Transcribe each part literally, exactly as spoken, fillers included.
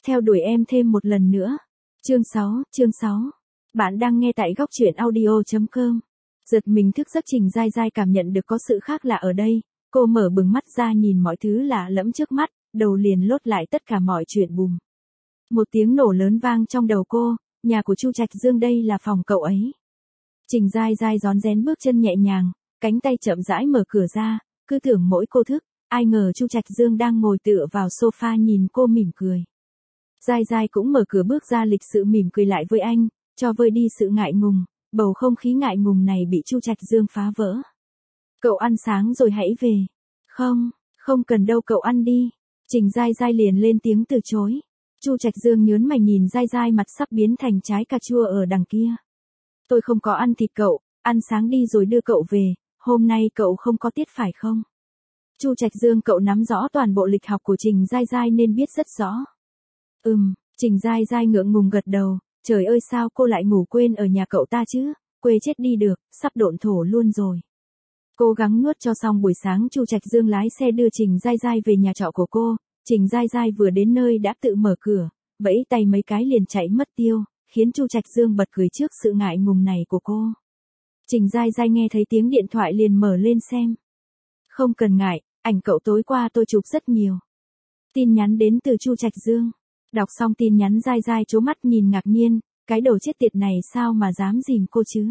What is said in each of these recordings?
Theo đuổi em thêm một lần nữa. Chương sáu, chương sáu. Bạn đang nghe tại góc truyện audio chấm com. Giật mình thức giấc Trình Giai Giai cảm nhận được có sự khác lạ ở đây, cô mở bừng mắt ra nhìn mọi thứ lạ lẫm trước mắt, đầu liền lốt lại tất cả mọi chuyện bùm. Một tiếng nổ lớn vang trong đầu cô, nhà của Chu Trạch Dương đây là phòng cậu ấy. Trình Giai Giai rón rén bước chân nhẹ nhàng, cánh tay chậm rãi mở cửa ra, cứ tưởng mỗi cô thức, ai ngờ Chu Trạch Dương đang ngồi tựa vào sofa nhìn cô mỉm cười. Giai Giai cũng mở cửa bước ra lịch sự mỉm cười lại với anh, cho vơi đi sự ngại ngùng, bầu không khí ngại ngùng này bị Chu Trạch Dương phá vỡ. Cậu ăn sáng rồi hãy về. Không, không cần đâu cậu ăn đi. Trình Giai Giai liền lên tiếng từ chối. Chu Trạch Dương nhớn mày nhìn Giai Giai mặt sắp biến thành trái cà chua ở đằng kia. Tôi không có ăn thịt cậu, ăn sáng đi rồi đưa cậu về, hôm nay cậu không có tiết phải không? Chu Trạch Dương cậu nắm rõ toàn bộ lịch học của Trình Giai Giai nên biết rất rõ. Ừm, Trình Giai Giai ngượng ngùng gật đầu, trời ơi sao cô lại ngủ quên ở nhà cậu ta chứ, quê chết đi được, sắp độn thổ luôn rồi. Cố gắng nuốt cho xong buổi sáng Chu Trạch Dương lái xe đưa Trình Giai Giai về nhà trọ của cô, Trình Giai Giai vừa đến nơi đã tự mở cửa, vẫy tay mấy cái liền chạy mất tiêu, khiến Chu Trạch Dương bật cười trước sự ngại ngùng này của cô. Trình Giai Giai nghe thấy tiếng điện thoại liền mở lên xem. Không cần ngại, ảnh cậu tối qua tôi chụp rất nhiều. Tin nhắn đến từ Chu Trạch Dương. Đọc xong tin nhắn Giai Giai trố mắt nhìn ngạc nhiên, cái đồ chết tiệt này sao mà dám dìm cô chứ?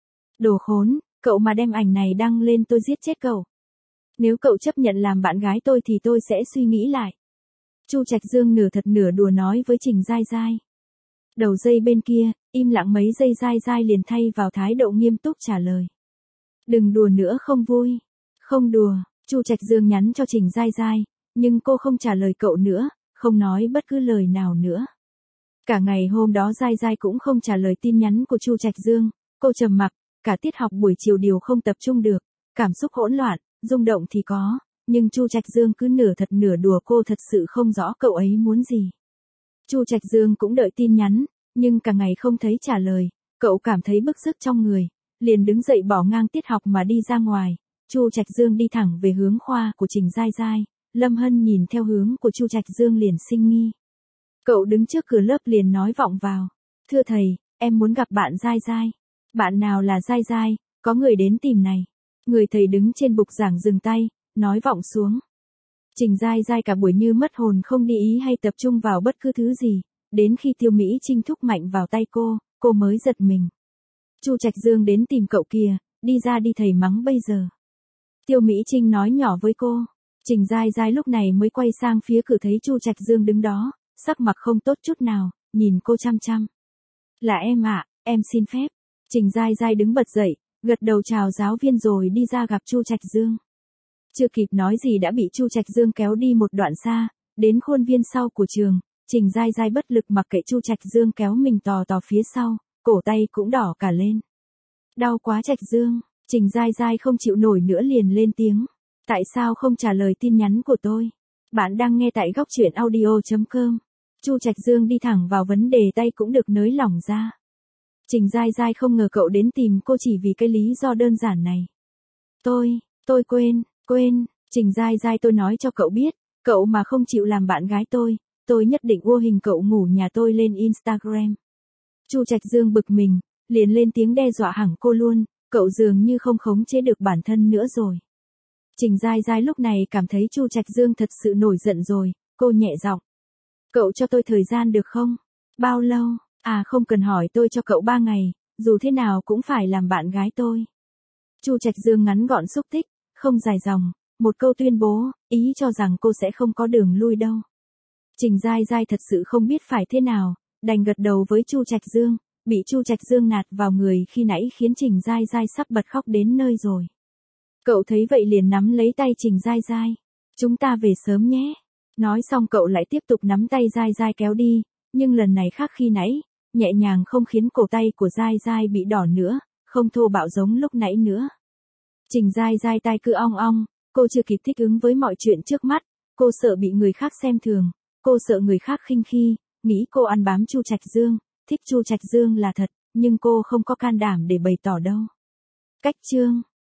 Đồ khốn, cậu mà đem ảnh này đăng lên tôi giết chết cậu. Nếu cậu chấp nhận làm bạn gái tôi thì tôi sẽ suy nghĩ lại. Chu Trạch Dương nửa thật nửa đùa nói với Trình Giai Giai. Đầu dây bên kia, im lặng mấy giây Giai Giai liền thay vào thái độ nghiêm túc trả lời. Đừng đùa nữa không vui. Không đùa, Chu Trạch Dương nhắn cho Trình Giai Giai, nhưng cô không trả lời cậu nữa, không nói bất cứ lời nào nữa. Cả ngày hôm đó Giai Giai cũng không trả lời tin nhắn của Chu Trạch Dương, cô trầm mặc, cả tiết học buổi chiều đều không tập trung được, cảm xúc hỗn loạn, rung động thì có, nhưng Chu Trạch Dương cứ nửa thật nửa đùa cô thật sự không rõ cậu ấy muốn gì. Chu Trạch Dương cũng đợi tin nhắn, nhưng cả ngày không thấy trả lời, cậu cảm thấy bức rứt trong người, liền đứng dậy bỏ ngang tiết học mà đi ra ngoài. Chu Trạch Dương đi thẳng về hướng khoa của Trình Giai Giai, Lâm Hân nhìn theo hướng của Chu Trạch Dương liền sinh nghi. Cậu đứng trước cửa lớp liền nói vọng vào. Thưa thầy, em muốn gặp bạn Giai Giai. Bạn nào là Giai Giai, có người đến tìm này. Người thầy đứng trên bục giảng dừng tay, nói vọng xuống. Trình Giai Giai cả buổi như mất hồn không đi ý hay tập trung vào bất cứ thứ gì, đến khi Tiêu Mỹ Trinh thúc mạnh vào tay cô, cô mới giật mình. Chu Trạch Dương đến tìm cậu kìa, đi ra đi thầy mắng bây giờ. Tiêu Mỹ Trinh nói nhỏ với cô. Trình Giai Giai lúc này mới quay sang phía cửa thấy Chu Trạch Dương đứng đó, sắc mặt không tốt chút nào, nhìn cô chăm chăm. Là em ạ, em xin phép. Trình Giai Giai đứng bật dậy, gật đầu chào giáo viên rồi đi ra gặp Chu Trạch Dương. Chưa kịp nói gì đã bị Chu Trạch Dương kéo đi một đoạn xa, đến khuôn viên sau của trường, Trình Giai Giai bất lực mặc kệ Chu Trạch Dương kéo mình tò tò phía sau, cổ tay cũng đỏ cả lên. Đau quá Trạch Dương, Trình Giai Giai không chịu nổi nữa liền lên tiếng. Tại sao không trả lời tin nhắn của tôi? Bạn đang nghe tại góc truyện audio chấm com. Chu Trạch Dương đi thẳng vào vấn đề tay cũng được nới lỏng ra. Trình Giai Giai không ngờ cậu đến tìm cô chỉ vì cái lý do đơn giản này. Tôi, tôi quên, quên, Trình Giai Giai tôi nói cho cậu biết, cậu mà không chịu làm bạn gái tôi, tôi nhất định ua hình cậu ngủ nhà tôi lên Instagram. Chu Trạch Dương bực mình, liền lên tiếng đe dọa hẳn cô luôn, cậu dường như không khống chế được bản thân nữa rồi. Trình Giai Giai lúc này cảm thấy Chu Trạch Dương thật sự nổi giận rồi, cô nhẹ giọng. Cậu cho tôi thời gian được không? Bao lâu? À không cần hỏi tôi cho cậu ba ngày, dù thế nào cũng phải làm bạn gái tôi. Chu Trạch Dương ngắn gọn xúc tích, không dài dòng, một câu tuyên bố, ý cho rằng cô sẽ không có đường lui đâu. Trình Giai Giai thật sự không biết phải thế nào, đành gật đầu với Chu Trạch Dương, bị Chu Trạch Dương nạt vào người khi nãy khiến Trình Giai Giai sắp bật khóc đến nơi rồi. Cậu thấy vậy liền nắm lấy tay Trình Giai Giai. Chúng ta về sớm nhé. Nói xong cậu lại tiếp tục nắm tay Giai Giai kéo đi, nhưng lần này khác khi nãy, nhẹ nhàng không khiến cổ tay của Giai Giai bị đỏ nữa, không thô bạo giống lúc nãy nữa. Trình Giai Giai tai cứ ong ong, cô chưa kịp thích ứng với mọi chuyện trước mắt, cô sợ bị người khác xem thường, cô sợ người khác khinh khi, nghĩ cô ăn bám Chu Trạch Dương, thích Chu Trạch Dương là thật, nhưng cô không có can đảm để bày tỏ đâu. Cách chương